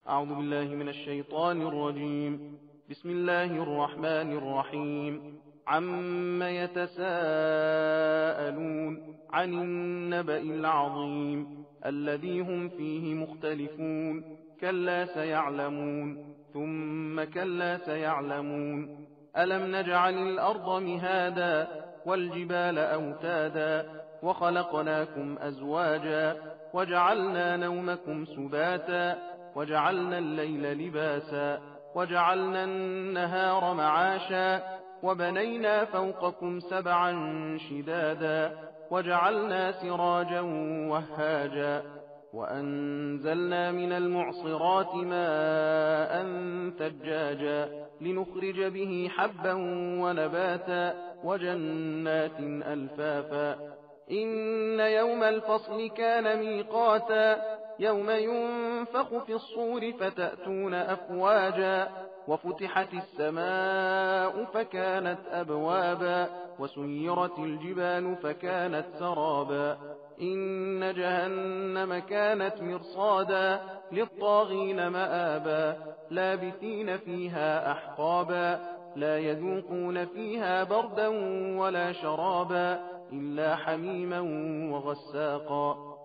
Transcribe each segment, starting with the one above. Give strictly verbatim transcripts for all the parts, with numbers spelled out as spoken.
أعوذ بالله من الشيطان الرجيم. بسم الله الرحمن الرحيم. عم يتساءلون عن النبأ العظيم الذي هم فيه مختلفون كلا سيعلمون ثم كلا سيعلمون ألم نجعل الأرض مهادا والجبال أوتادا وخلقناكم أزواجا وجعلنا نومكم سباتا وجعلنا الليل لباسا وجعلنا النهار معاشا وبنينا فوقكم سبعا شدادا وجعلنا سراجا وهاجا وأنزلنا من المعصرات ماء ثجاجا لنخرج به حبا ونباتا وجنات ألفافا إن يوم الفصل كان ميقاتا يوم ينفخ في الصور فتأتون أفواجا وفتحت السماء فكانت أبوابا وسيرت الجبال فكانت سرابا إن جهنم كانت مرصادا للطاغين مآبا لابثين فيها أحقابا لا يذوقون فيها بردا ولا شرابا إلا حميما وغساقا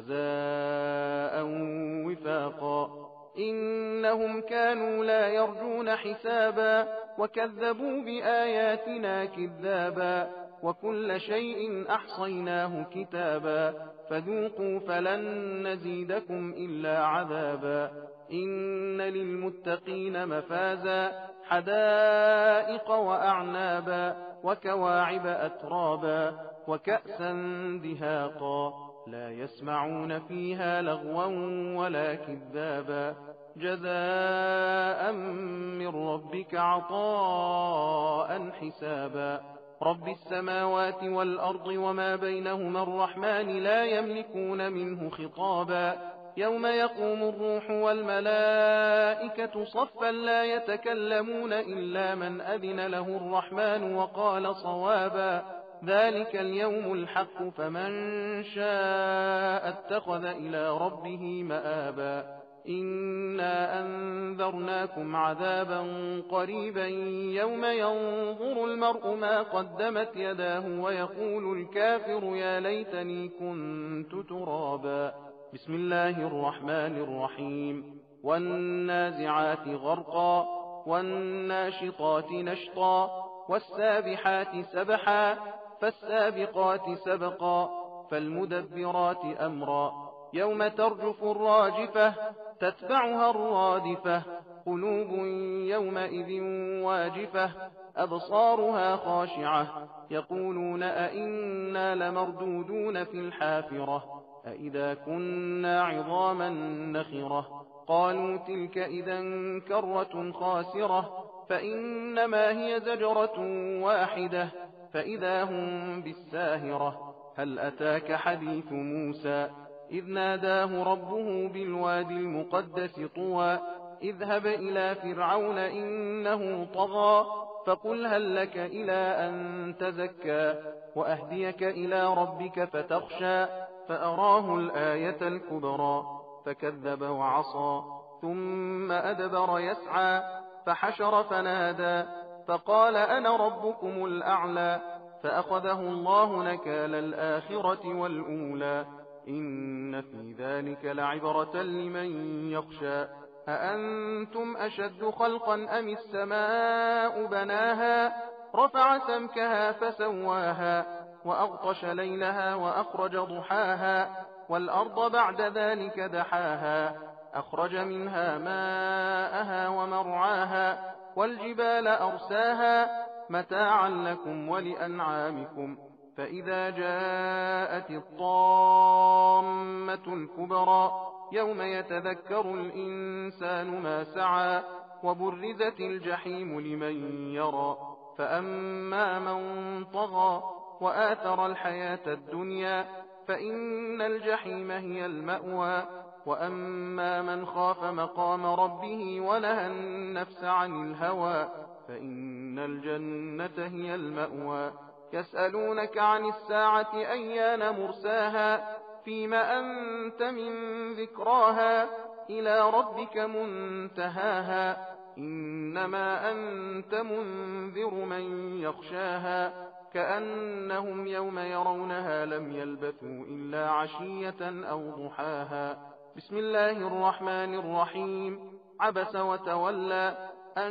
جزاء وفاقا إنهم كانوا لا يرجون حسابا وكذبوا بآياتنا كذابا وكل شيء أحصيناه كتابا فذوقوا فلن نزيدكم إلا عذابا إن للمتقين مفازا حدائق وأعنابا وكواعب أترابا وكأسا دهاقا لا يسمعون فيها لغوا ولا كذابا جزاء من ربك عطاء حسابا رب السماوات والأرض وما بينهما الرحمن لا يملكون منه خطابا يوم يقوم الروح والملائكة صفا لا يتكلمون إلا من أذن له الرحمن وقال صوابا ذلك اليوم الحق فمن شاء اتخذ إلى ربه مآبا إنا أنذرناكم عذابا قريبا يوم ينظر المرء ما قدمت يداه ويقول الكافر يا ليتني كنت ترابا بسم الله الرحمن الرحيم والنازعات غرقا والناشطات نشطا والسابحات سبحا فالسابقات سبقا فالمدبرات أمرا يوم ترجف الراجفة تتبعها الرادفة قلوب يومئذ واجفة أبصارها خاشعة يقولون أئنا لمردودون في الحافرة أئذا كنا عظاما نخرة قالوا تلك إذا كرة خاسرة فإنما هي زجرة واحدة فإذا هم بالساهرة هل أتاك حديث موسى إذ ناداه ربه بالوادي المقدس طوى اذهب إلى فرعون إنه طغى فقل هل لك إلى أن تزكى وأهديك إلى ربك فتخشى فأراه الآية الكبرى فكذب وعصى ثم أدبر يسعى فحشر فنادى فقال أنا ربكم الأعلى فأخذه الله نكال الآخرة والأولى إن في ذلك لعبرة لمن يخشى أأنتم أشد خلقا أم السماء بناها رفع سمكها فسواها وأغطش ليلها وأخرج ضحاها والأرض بعد ذلك دحاها أخرج منها ماءها ومرعاها والجبال أرساها متاعا لكم ولأنعامكم فإذا جاءت الطامة الكبرى يوم يتذكر الإنسان ما سعى وبرزت الجحيم لمن يرى فأما من طغى وآثر الحياة الدنيا فإن الجحيم هي المأوى وأما من خاف مقام ربه ونهى النفس عن الهوى فإن الجنة هي المأوى يسألونك عن الساعة أيان مرساها فيما أنت من ذكراها إلى ربك منتهاها إنما أنت منذر من يخشاها كأنهم يوم يرونها لم يلبثوا إلا عشية أو ضحاها بسم الله الرحمن الرحيم عبس وتولى أن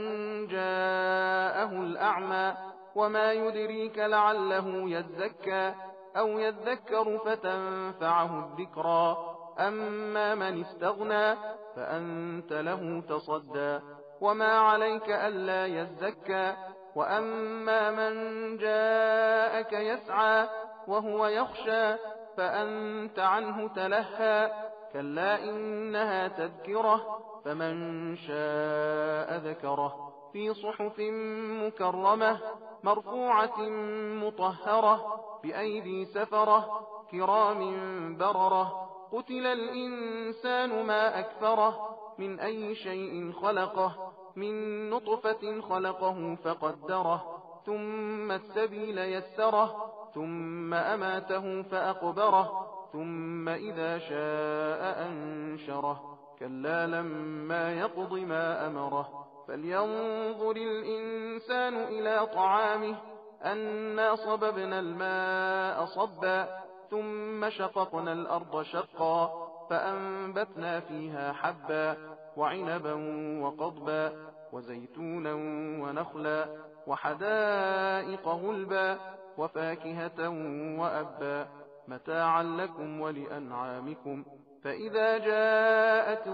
جاءه الأعمى وما يدريك لعله يزكى أو يذكر فتنفعه الذكرى أما من استغنى فأنت له تصدى وما عليك ألا يزكى وأما من جاءك يسعى وهو يخشى فأنت عنه تلهى كلا إنها تذكرة فمن شاء ذكره في صحف مكرمة مرفوعة مطهرة بأيدي سفرة كرام بررة قتل الإنسان ما أكفره من أي شيء خلقه من نطفة خلقه فقدره ثم السبيل يسره ثم أماته فأقبره ثم إذا شاء أنشره كلا لما يقض ما أمره فلينظر الإنسان إلى طعامه أنا صببنا الماء صبا ثم شققنا الأرض شقا فأنبتنا فيها حبا وعنبا وقضبا وزيتونا ونخلا وحدائق غلبا وفاكهة وأبا متاعا لكم ولأنعامكم فإذا جاءت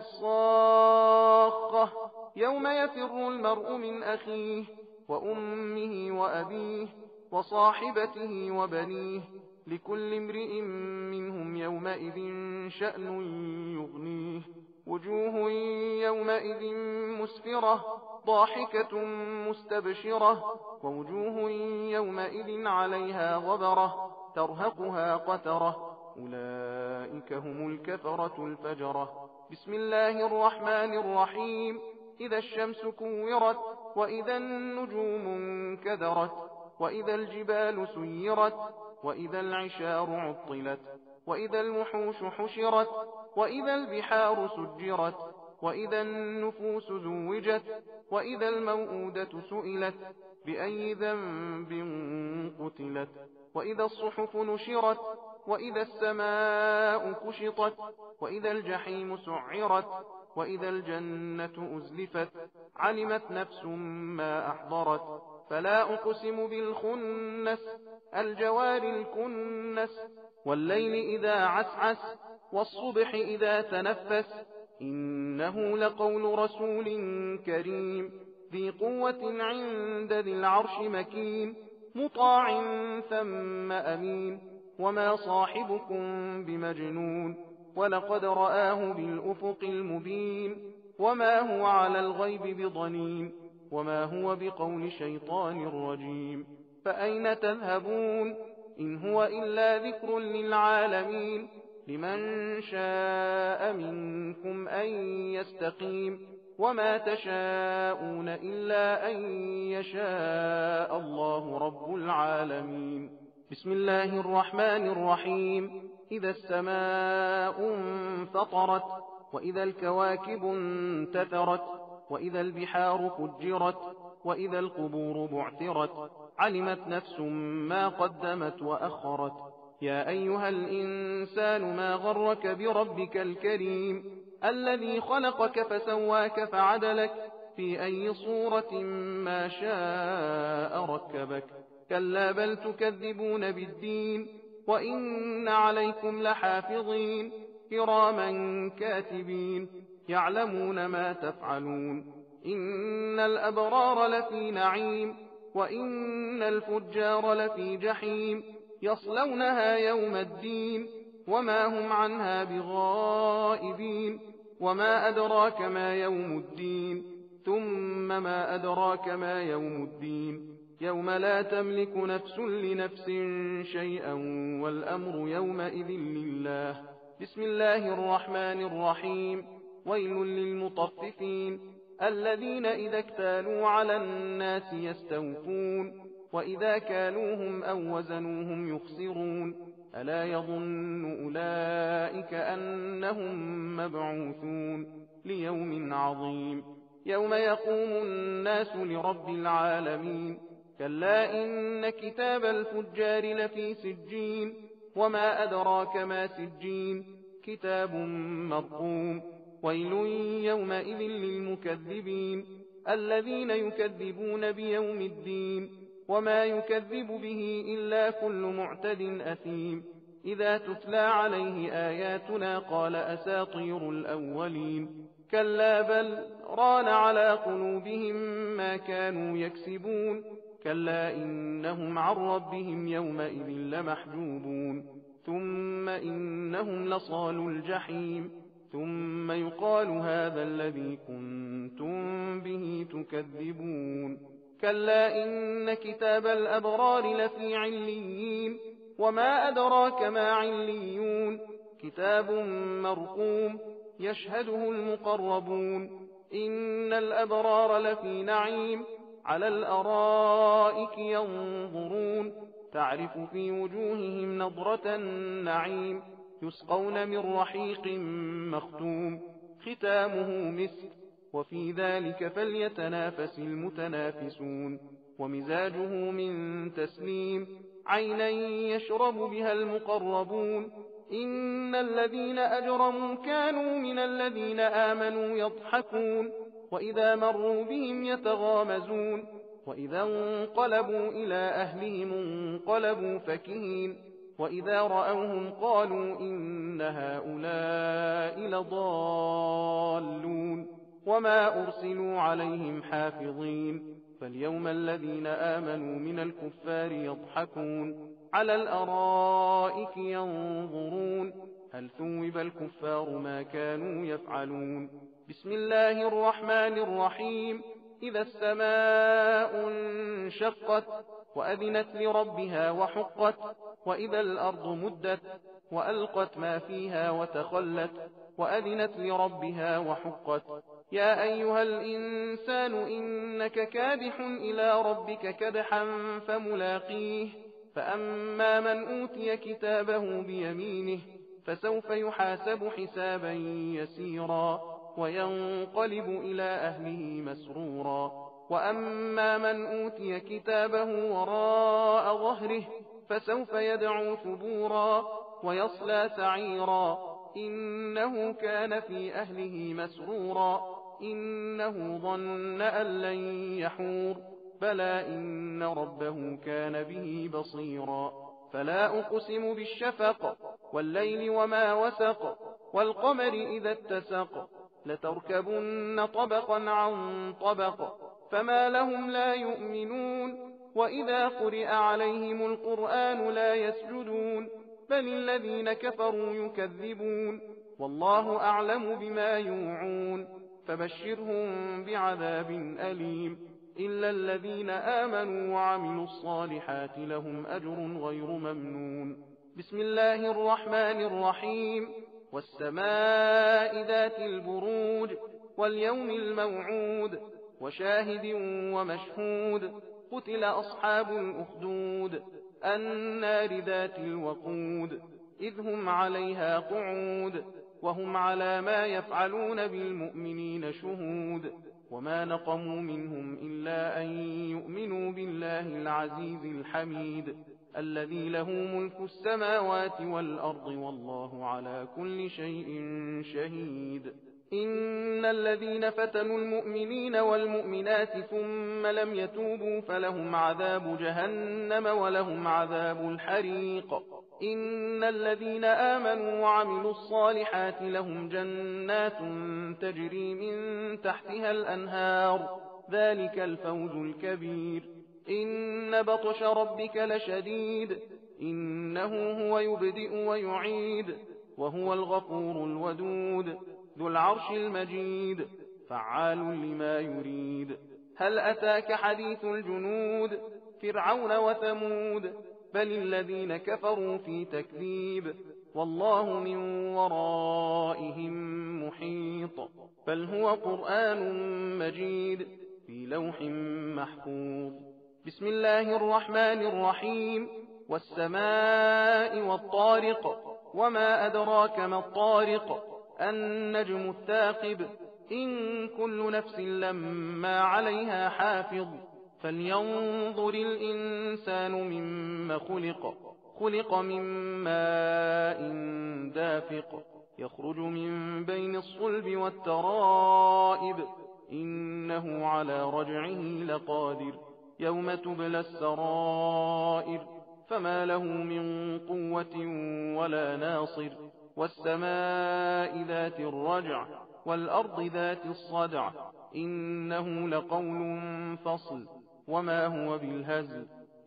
الصاخة يوم يفر المرء من أخيه وأمه وأبيه وصاحبته وبنيه لكل امرئ منهم يومئذ شأن يغنيه وجوه يومئذ مسفرة ضاحكة مستبشرة ووجوه يومئذ عليها غبرة ترهقها قترة أولئك هم الكفرة الفجرة بسم الله الرحمن الرحيم إذا الشمس كورت وإذا النجوم انكدرت وإذا الجبال سيرت وإذا العشار عطلت وإذا الوحوش حشرت وإذا البحار سجرت وإذا النفوس زوجت وإذا الموءودة سئلت بأي ذنب قتلت وإذا الصحف نشرت وإذا السماء كشطت وإذا الجحيم سعرت وإذا الجنة أزلفت علمت نفس ما أحضرت فلا أقسم بالخنس الجوار الكنس والليل إذا عسعس والصبح إذا تنفس إنه لقول رسول كريم ذي قوة عند ذي العرش مكين مطاع ثم أمين وما صاحبكم بمجنون ولقد رآه بالأفق المبين وما هو على الغيب بضنين وما هو بقول شيطان رجيم فأين تذهبون إن هو إلا ذكر للعالمين لمن شاء منكم أن يستقيم وما تشاءون إلا أن يشاء الله رب العالمين بسم الله الرحمن الرحيم إذا السماء انفطرت وإذا الكواكب انتثرت وإذا البحار فجرت وإذا القبور بعثرت علمت نفس ما قدمت وأخرت يا أيها الإنسان ما غرك بربك الكريم الذي خلقك فسواك فعدلك في أي صورة ما شاء ركبك كلا بل تكذبون بالدين وإن عليكم لحافظين كراما كاتبين يعلمون ما تفعلون إن الأبرار لفي نعيم وإن الفجار لفي جحيم يصلونها يوم الدين وما هم عنها بغائبين وما أدراك ما يوم الدين ثم ما أدراك ما يوم الدين يوم لا تملك نفس لنفس شيئا والأمر يومئذ لله بسم الله الرحمن الرحيم ويل للمطففين الذين إذا اكتالوا على الناس يستوفون وإذا كالوهم أو وزنوهم يخسرون ألا يظن أولئك أنهم مبعوثون ليوم عظيم يوم يقوم الناس لرب العالمين كلا إن كتاب الفجار لفي سجين وما أدراك ما سجين كتاب مرقوم ويل يومئذ للمكذبين الذين يكذبون بيوم الدين وما يكذب به إلا كل معتد أثيم إذا تتلى عليه آياتنا قال أساطير الأولين كلا بل ران على قلوبهم ما كانوا يكسبون كلا إنهم عن ربهم يومئذ لمحجوبون ثم إنهم لصالوا الجحيم ثم يقال هذا الذي كنتم به تكذبون كلا إن كتاب الأبرار لفي عليين وما أدراك ما عليون كتاب مرقوم يشهده المقربون إن الأبرار لفي نعيم على الأرائك ينظرون تعرف في وجوههم نضرة النعيم يسقون من رحيق مختوم ختامه مسك وفي ذلك فليتنافس المتنافسون ومزاجه من تسنيم عينا يشرب بها المقربون إن الذين أجرموا كانوا من الذين آمنوا يضحكون وإذا مروا بهم يتغامزون وإذا انقلبوا إلى أهلهم انقلبوا فكهين وإذا رأوهم قالوا إن هؤلاء لضالون وما أرسلوا عليهم حافظين فاليوم الذين آمنوا من الكفار يضحكون على الأرائك ينظرون هل ثوب الكفار ما كانوا يفعلون بسم الله الرحمن الرحيم إذا السماء انشقت وأذنت لربها وحقت وإذا الأرض مدت وألقت ما فيها وتخلت وأذنت لربها وحقت يا أيها الإنسان إنك كادح إلى ربك كدحا فملاقيه فأما من أوتي كتابه بيمينه فسوف يحاسب حسابا يسيرا وينقلب إلى أهله مسرورا وأما من أوتي كتابه وراء ظهره فسوف يدعو ثبورا ويصلى سعيرا إنه كان في أهله مسرورا إنه ظن أن لن يحور بلى إن ربه كان به بصيرا فلا أقسم بالشفق والليل وما وسق والقمر إذا اتسق لتركبن طبقا عن طبق فما لهم لا يؤمنون وإذا قرئ عليهم القرآن لا يسجدون بل الذين كفروا يكذبون والله أعلم بما يوعون فبشرهم بعذاب أليم إلا الذين آمنوا وعملوا الصالحات لهم أجر غير ممنون بسم الله الرحمن الرحيم والسماء ذات البروج واليوم الموعود وشاهد ومشهود قتل أصحاب الأخدود النار ذات الوقود إذ هم عليها قعود وهم على ما يفعلون بالمؤمنين شهود وما نقموا منهم إلا أن يؤمنوا بالله العزيز الحميد الذي له ملك السماوات والأرض والله على كل شيء شهيد إن الذين فتنوا المؤمنين والمؤمنات ثم لم يتوبوا فلهم عذاب جهنم ولهم عذاب الحريق إن الذين آمنوا وعملوا الصالحات لهم جنات تجري من تحتها الأنهار ذلك الفوز الكبير إن بطش ربك لشديد إنه هو يبدئ ويعيد وهو الغفور الودود ذو العرش المجيد فعال لما يريد هل أتاك حديث الجنود فرعون وثمود بل الذين كفروا في تكذيب والله من ورائهم محيط بل هو قرآن مجيد في لوح محفوظ بسم الله الرحمن الرحيم والسماء والطارق وما أدراك ما الطارق النجم الثاقب إن كل نفس لما عليها حافظ فلينظر الإنسان مما خلق خلق من ماء دافق يخرج من بين الصلب والترائب إنه على رجعه لقادر يوم تبلى السرائر فما له من قوة ولا ناصر والسماء ذات الرجع والأرض ذات الصدع إنه لقول فصل وما هو بالهزل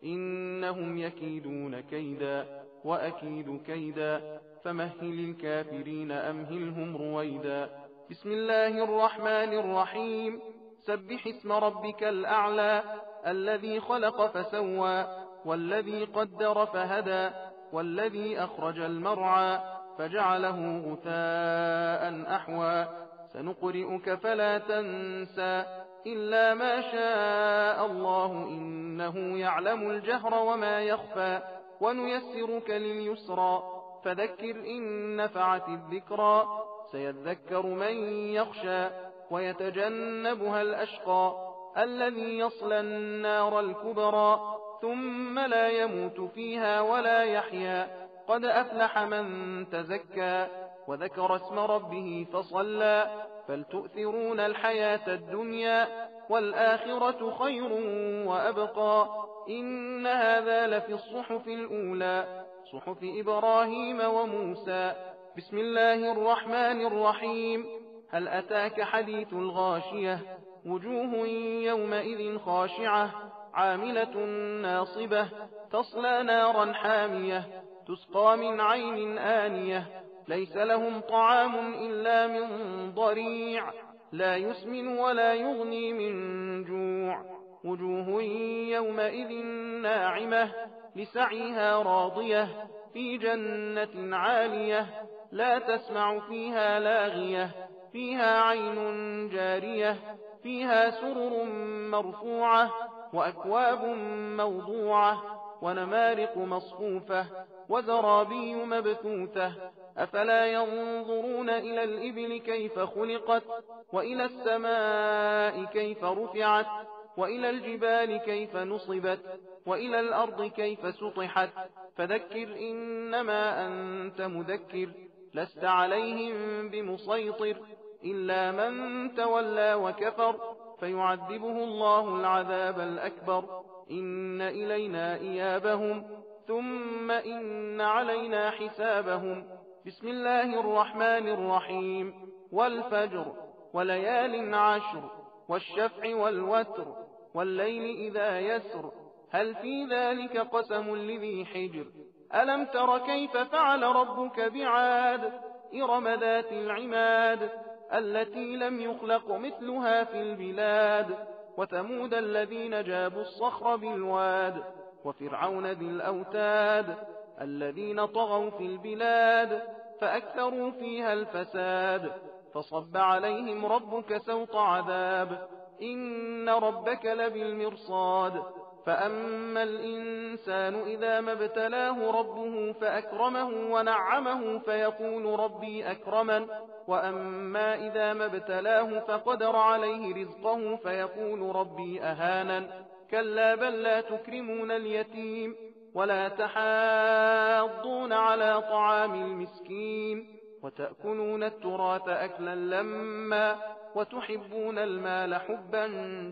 إنهم يكيدون كيدا وأكيد كيدا فمهل الكافرين أمهلهم رويدا بسم الله الرحمن الرحيم سبح اسم ربك الأعلى الذي خلق فسوى والذي قدر فهدى والذي أخرج المرعى فجعله غثاء أحوى سنقرئك فلا تنسى إلا ما شاء الله إنه يعلم الجهر وما يخفى ونيسرك لليسرى فذكر إن نفعت الذكرى سيذكر من يخشى ويتجنبها الأشقى الذي يصلى النار الكبرى ثم لا يموت فيها ولا يحيا قد أفلح من تزكى وذكر اسم ربه فصلى فلتؤثرون الحياة الدنيا والآخرة خير وأبقى إن هذا لفي الصحف الأولى صحف إبراهيم وموسى بسم الله الرحمن الرحيم هل أتاك حديث الغاشية وجوه يومئذ خاشعة عاملة ناصبة تصلى نارا حامية تسقى من عين آنية ليس لهم طعام إلا من ضريع لا يسمن ولا يغني من جوع وجوه يومئذ ناعمة لسعيها راضية في جنة عالية لا تسمع فيها لاغية فيها عين جارية فيها سرر مرفوعة وأكواب موضوعة ونمارق مصفوفة وزرابي مبثوثة أفلا ينظرون إلى الإبل كيف خلقت وإلى السماء كيف رفعت وإلى الجبال كيف نصبت وإلى الأرض كيف سطحت فذكر إنما أنت مذكر لست عليهم بمسيطر إلا من تولى وكفر فيعذبه الله العذاب الأكبر إن إلينا إيابهم ثم إن علينا حسابهم بسم الله الرحمن الرحيم والفجر وليال عشر والشفع والوتر والليل إذا يسر هل في ذلك قسم لذي حجر ألم تر كيف فعل ربك بعاد إرم ذات العماد التي لم يخلق مثلها في البلاد وثمود الذين جابوا الصخر بالواد وفرعون ذي الأوتاد الذين طغوا في البلاد فأكثروا فيها الفساد فصب عليهم ربك سوط عذاب إن ربك لبالمرصاد فأما الإنسان إذا ما ابتلاه ربه فأكرمه ونعمه فيقول ربي أكرمن وأما إذا ما ابتلاه فقدر عليه رزقه فيقول ربي أهانن كلا بل لا تكرمون اليتيم ولا تحاضون على طعام المسكين وتأكلون التراث أكلا لما وتحبون المال حبا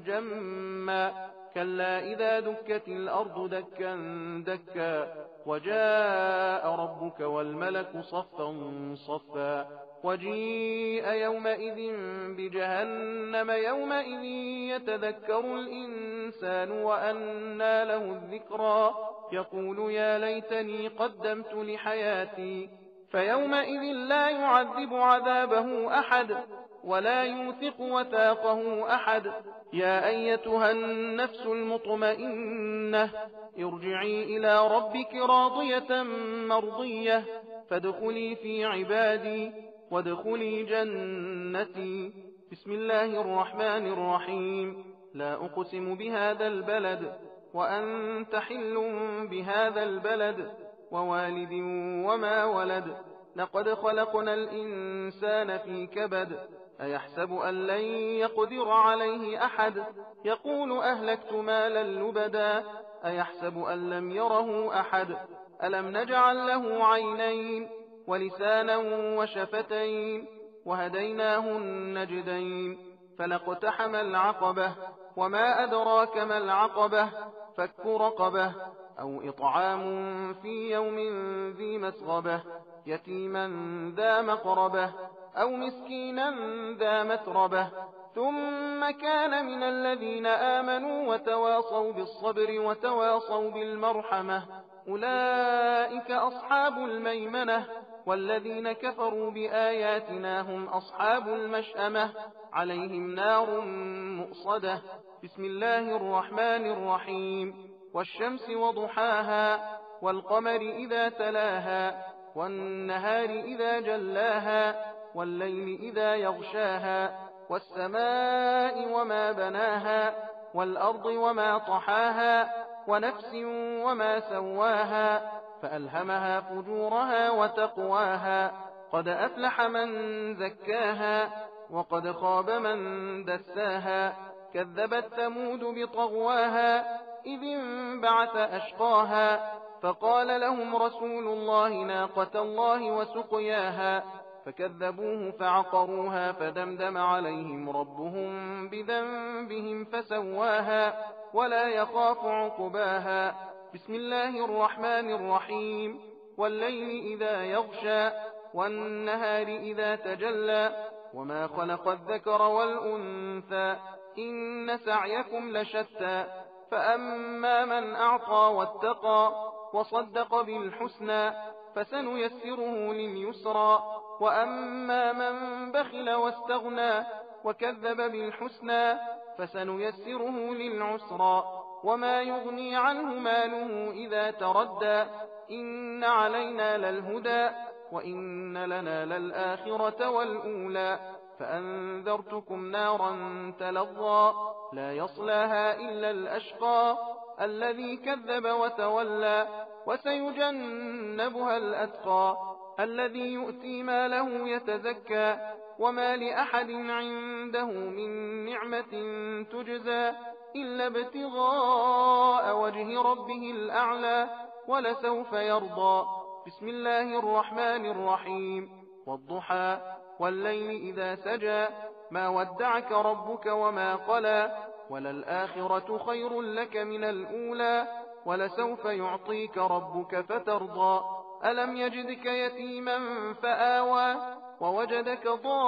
جما كلا إذا دكت الأرض دكا دكا وجاء ربك والملك صفا صفا وجيء يومئذ بجهنم يومئذ يتذكر الإنسان وأنى له الذكرى يقول يا ليتني قدمت لحياتي فيومئذ لا يعذب عذابه أحد ولا يوثق وثاقه أحد يا أيتها النفس المطمئنة ارجعي إلى ربك راضية مرضية فادخلي في عبادي وادخلي جنتي بسم الله الرحمن الرحيم لا أقسم بهذا البلد وأنت حل بهذا البلد ووالد وما ولد لقد خلقنا الإنسان في كبد أيحسب أن لن يقدر عليه أحد يقول أهلكت مالا لبدا أيحسب أن لم يره أحد ألم نجعل له عينين ولسانا وشفتين وهديناه النجدين فلاقتحم العقبة وما أدراك ما العقبة فك رقبة أو إطعام في يوم ذي مسغبة يتيما ذا مقربة أو مسكينا ذا متربة ثم كان من الذين آمنوا وتواصوا بالصبر وتواصوا بالمرحمة أولئك أصحاب الميمنة والذين كفروا بآياتنا هم أصحاب المشأمة عليهم نار مؤصدة بسم الله الرحمن الرحيم والشمس وضحاها والقمر إذا تلاها والنهار إذا جلاها والليل إذا يغشاها والسماء وما بناها والأرض وما طحاها ونفس وما سواها فألهمها فجورها وتقواها قد أفلح من زكاها وقد خاب من دساها كذبت ثمود بطغواها إذ انبعث أشقاها فقال لهم رسول الله ناقة الله وسقياها فكذبوه فعقروها فدمدم عليهم ربهم بذنبهم فسواها ولا يخاف عقباها بسم الله الرحمن الرحيم والليل إذا يغشى والنهار إذا تجلى وما خلق الذكر والأنثى إن سعيكم لشتى فأما من أعطى واتقى وصدق بالحسنى فسنيسره لليسرى وأما من بخل واستغنى وكذب بالحسنى فسنيسره للعسرى وما يغني عنه ماله إذا تردى إن علينا للهدى وإن لنا للآخرة والأولى فأنذرتكم نارا تلظى لا يصلاها إلا الأشقى الذي كذب وتولى وسيجنبها الأتقى الذي يؤتي ماله يتزكى وما لأحد عنده من نعمة تجزى إلا ابتغاء وجه ربه الأعلى ولسوف يرضى بسم الله الرحمن الرحيم والضحى والليل إذا سجى ما ودعك ربك وما قلى وللآخرة خير لك من الأولى ولسوف يعطيك ربك فترضى ألم يجدك يتيما فآوى ووجدك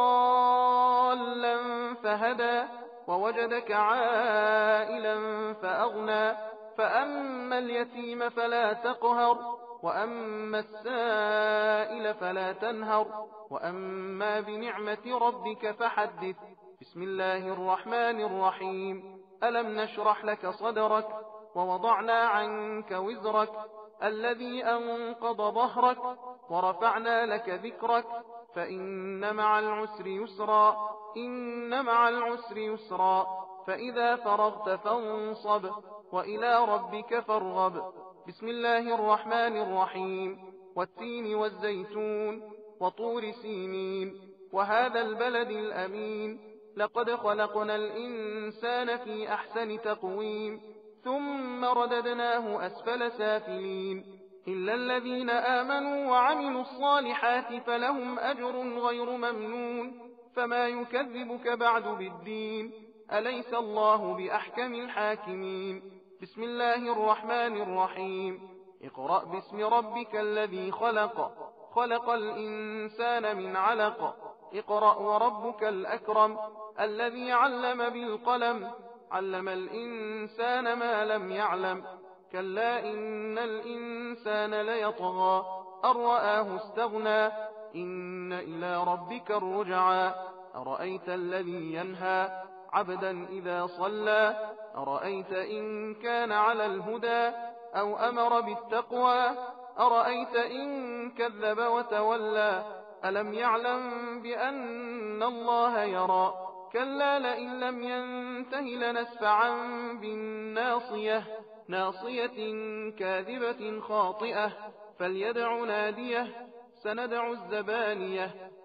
ضالا فهدى ووجدك عائلا فأغنى فأما اليتيم فلا تقهر وأما السائل فلا تنهر وأما بنعمة ربك فحدث بسم الله الرحمن الرحيم ألم نشرح لك صدرك ووضعنا عنك وزرك الذي أنقض ظهرك ورفعنا لك ذكرك فإن مع العسر يسرا إن مع العسر يسرا فإذا فرغت فانصب وإلى ربك فارغب بسم الله الرحمن الرحيم والتين والزيتون وطور سينين وهذا البلد الأمين لقد خلقنا الإنسان في أحسن تقويم ثم رددناه أسفل سافلين إلا الذين آمنوا وعملوا الصالحات فلهم أجر غير ممنون فما يكذبك بعد بالدين أليس الله بأحكم الحاكمين بسم الله الرحمن الرحيم اقرأ باسم ربك الذي خلق خلق الإنسان من علق اقرأ وربك الأكرم الذي علم بالقلم علم الإنسان ما لم يعلم كلا إن الإنسان ليطغى أن رآه استغنى إن إلى ربك الرجعى أرأيت الذي ينهى عبدا إذا صلى أرأيت إن كان على الهدى أو أمر بالتقوى أرأيت إن كذب وتولى ألم يعلم بأن الله يرى كلا لئن لم ينته لنسفعا بالناصية ناصية كاذبة خاطئة فليدع ناديه سندع الزبانية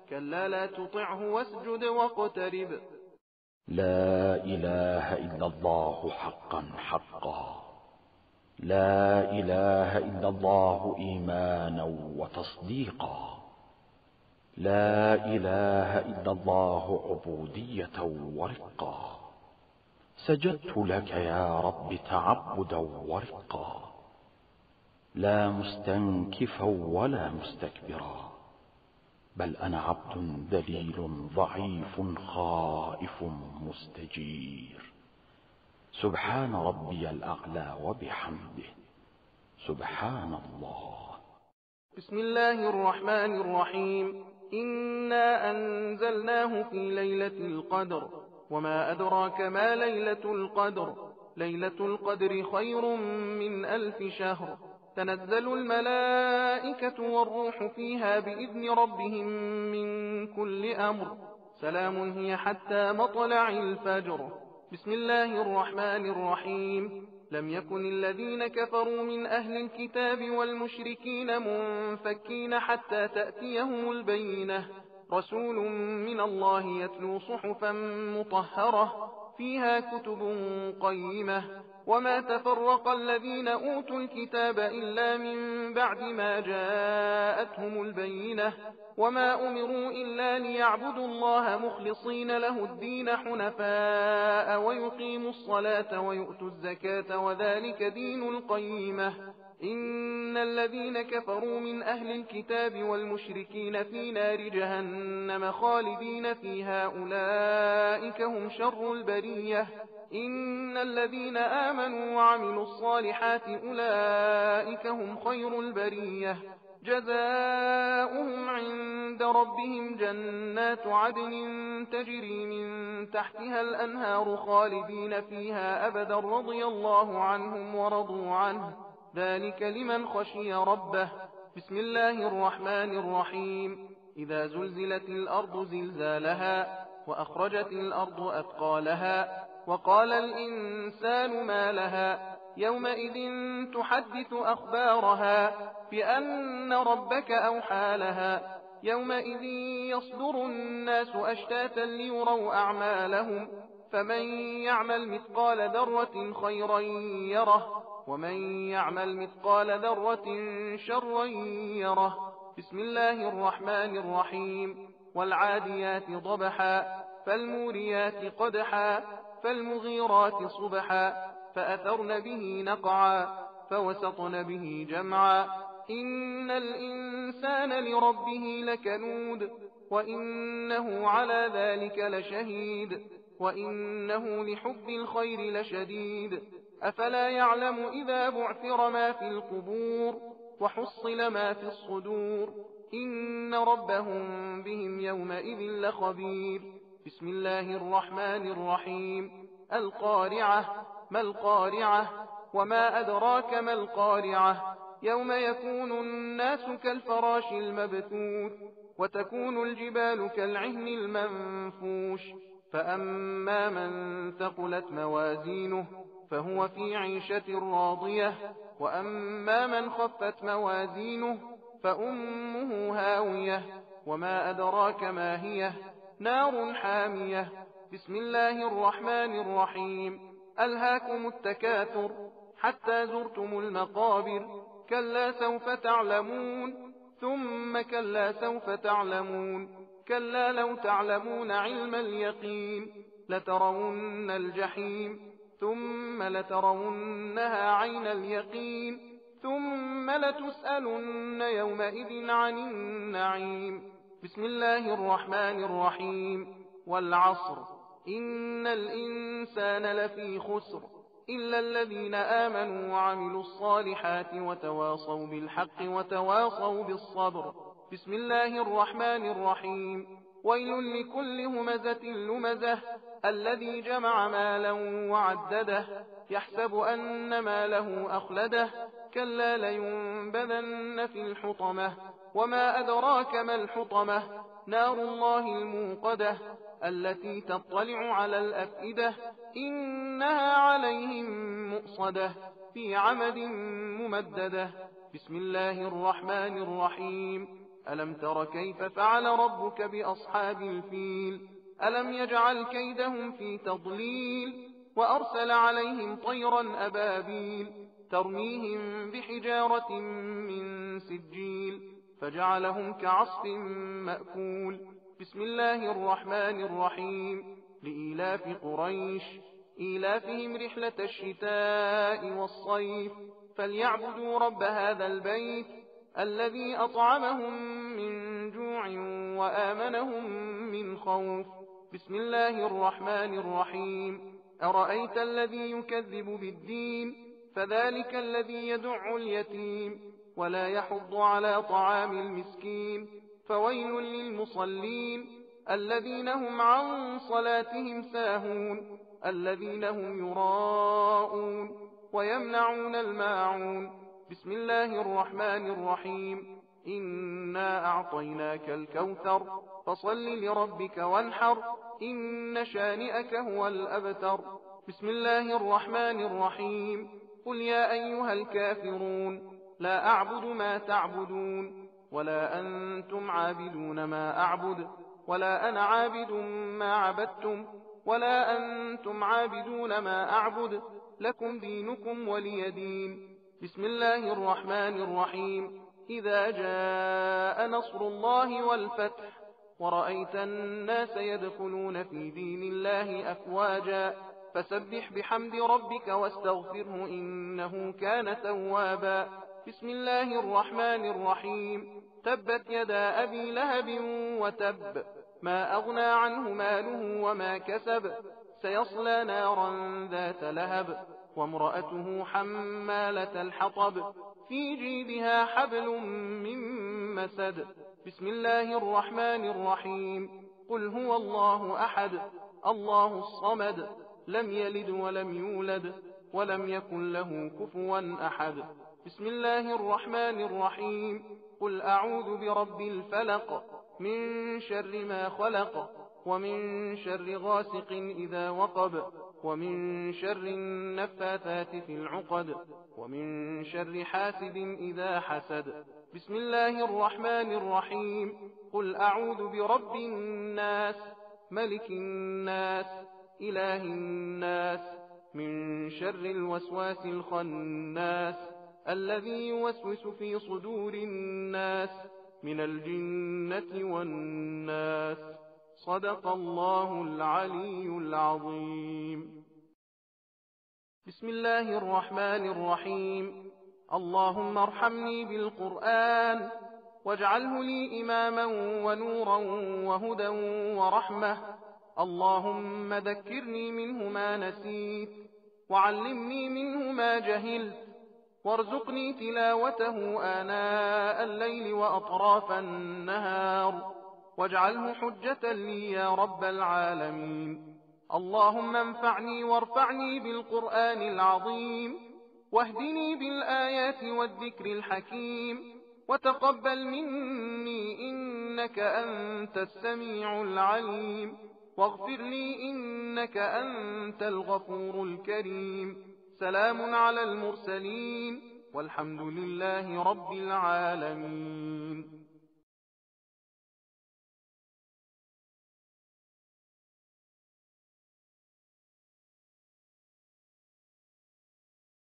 كلا لا تطعه واسجد واقترب. لا إله إلا الله حقا حقا، لا إله إلا الله إيمانا وتصديقا، لا إله إلا الله عبودية ورقا. سجدت لك يا رب تعبدا ورقا، لا مستنكفا ولا مستكبرا، بل أنا عبد ذليل ضعيف خائف مستجير. سبحان ربي الأعلى وبحمده، سبحان الله. بسم الله الرحمن الرحيم. إنا أنزلناه في ليلة القدر، وما أدراك ما ليلة القدر. ليلة القدر خير من ألف شهر. تنزل الملائكة والروح فيها بإذن ربهم من كل أمر. سلام هي حتى مطلع الفجر. بسم الله الرحمن الرحيم. لم يكن الذين كفروا من أهل الكتاب والمشركين منفكين حتى تأتيهم البينة. رسول من الله يتلو صحفا مطهرة فيها كتب قيمة. وما تفرق الذين أوتوا الكتاب إلا من بعد ما جاءتهم البينة. وما أمروا إلا ليعبدوا الله مخلصين له الدين حنفاء ويقيموا الصلاة ويؤتوا الزكاة وذلك دين القيمة. إن الذين كفروا من أهل الكتاب والمشركين في نار جهنم خالدين فيها أولئك هم شر البرية. إن الذين آمنوا وعملوا الصالحات أولئك هم خير البرية. جزاؤهم عند ربهم جنات عدن تجري من تحتها الأنهار خالدين فيها أبدا رضي الله عنهم ورضوا عنه ذلك لمن خشي ربه. بسم الله الرحمن الرحيم. إذا زلزلت الأرض زلزالها وأخرجت الأرض أثقالها وقال الإنسان ما لها يومئذ تحدث أخبارها بأن ربك أوحى لها. يومئذ يصدر الناس أشتاتا ليروا أعمالهم فمن يعمل مثقال ذرة خيرا يره ومن يعمل مثقال ذرة شرا يره. بسم الله الرحمن الرحيم. والعاديات ضبحا فالموريات قدحا فالمغيرات صبحا فأثرن به نقعا فوسطن به جمعا. إن الإنسان لربه لكنود وإنه على ذلك لشهيد وإنه لحب الخير لشديد. أفلا يعلم إذا بعثر ما في القبور وحصل ما في الصدور إن ربهم بهم يومئذ لخبير. بسم الله الرحمن الرحيم. القارعة. ما القارعة وما أدراك ما القارعة. يوم يكون الناس كالفراش المبثوث وتكون الجبال كالعهن المنفوش. فأما من ثقلت موازينه فهو في عيشة راضية وأما من خفت موازينه فأمه هاوية وما أدراك ما هي نار حامية. بسم الله الرحمن الرحيم. ألهاكم التكاثر حتى زرتم المقابر كلا سوف تعلمون ثم كلا سوف تعلمون كلا لو تعلمون علم اليقين لترون الجحيم ثم لترونها عين اليقين ثم لتسألن يومئذ عن النعيم. بسم الله الرحمن الرحيم. والعصر. إن الإنسان لفي خسر إلا الذين آمنوا وعملوا الصالحات وتواصوا بالحق وتواصوا بالصبر. بسم الله الرحمن الرحيم. ويل لكل همزة لمزة الذي جمع مالا وعدده يحسب أن ماله أخلده كلا لينبذن في الحطمة. وما أدراك ما الحطمة. نار الله الموقدة التي تطلع على الأفئدة إنها عليهم مؤصدة في عمد ممددة. بسم الله الرحمن الرحيم. ألم تر كيف فعل ربك بأصحاب الفيل ألم يجعل كيدهم في تضليل وأرسل عليهم طيرا أبابيل ترميهم بحجارة من سجيل فجعلهم كعصف مأكول بسم الله الرحمن الرحيم لإيلاف قريش إيلافهم رحلة الشتاء والصيف فليعبدوا رب هذا البيت الذي أطعمهم من جوع وآمنهم من خوف بسم الله الرحمن الرحيم أرأيت الذي يكذب بالدين فذلك الذي يدع اليتيم ولا يحض على طعام المسكين فويل للمصلين الذين هم عن صلاتهم ساهون الذين هم يراءون ويمنعون الماعون بسم الله الرحمن الرحيم إنا أعطيناك الكوثر فصل لربك وانحر إن شانئك هو الأبتر بسم الله الرحمن الرحيم قل يا أيها الكافرون لا أعبد ما تعبدون ولا أنتم عابدون ما أعبد ولا أنا عابد ما عبدتم ولا أنتم عابدون ما أعبد لكم دينكم ولي دين بسم الله الرحمن الرحيم إذا جاء نصر الله والفتح ورأيت الناس يدخلون في دين الله أفواجا فسبح بحمد ربك واستغفره إنه كان توابا بسم الله الرحمن الرحيم تبت يدا أبي لهب وتب ما أغنى عنه ماله وما كسب سيصلى نارا ذات لهب وامرأته حمالة الحطب في جيبها حبل من مسد بسم الله الرحمن الرحيم قل هو الله أحد الله الصمد لم يلد ولم يولد ولم يكن له كفوا أحد بسم الله الرحمن الرحيم قل أعوذ برب الفلق من شر ما خلق ومن شر غاسق إذا وقب ومن شر النفاثات في العقد ومن شر حاسد إذا حسد بسم الله الرحمن الرحيم قل أعوذ برب الناس ملك الناس إله الناس من شر الوسواس الخناس الذي يوسوس في صدور الناس من الجنة والناس صدق الله العلي العظيم بسم الله الرحمن الرحيم اللهم ارحمني بالقرآن واجعله لي إماما ونورا وهدى ورحمة اللهم ذكرني منه ما نسيت وعلمني منه ما جهلت وارزقني تلاوته آناء الليل وأطراف النهار واجعله حجة لي يا رب العالمين اللهم انفعني وارفعني بالقرآن العظيم واهدني بالآيات والذكر الحكيم وتقبل مني إنك أنت السميع العليم واغفر لي إنك أنت الغفور الكريم سلام على المرسلين والحمد لله رب العالمين.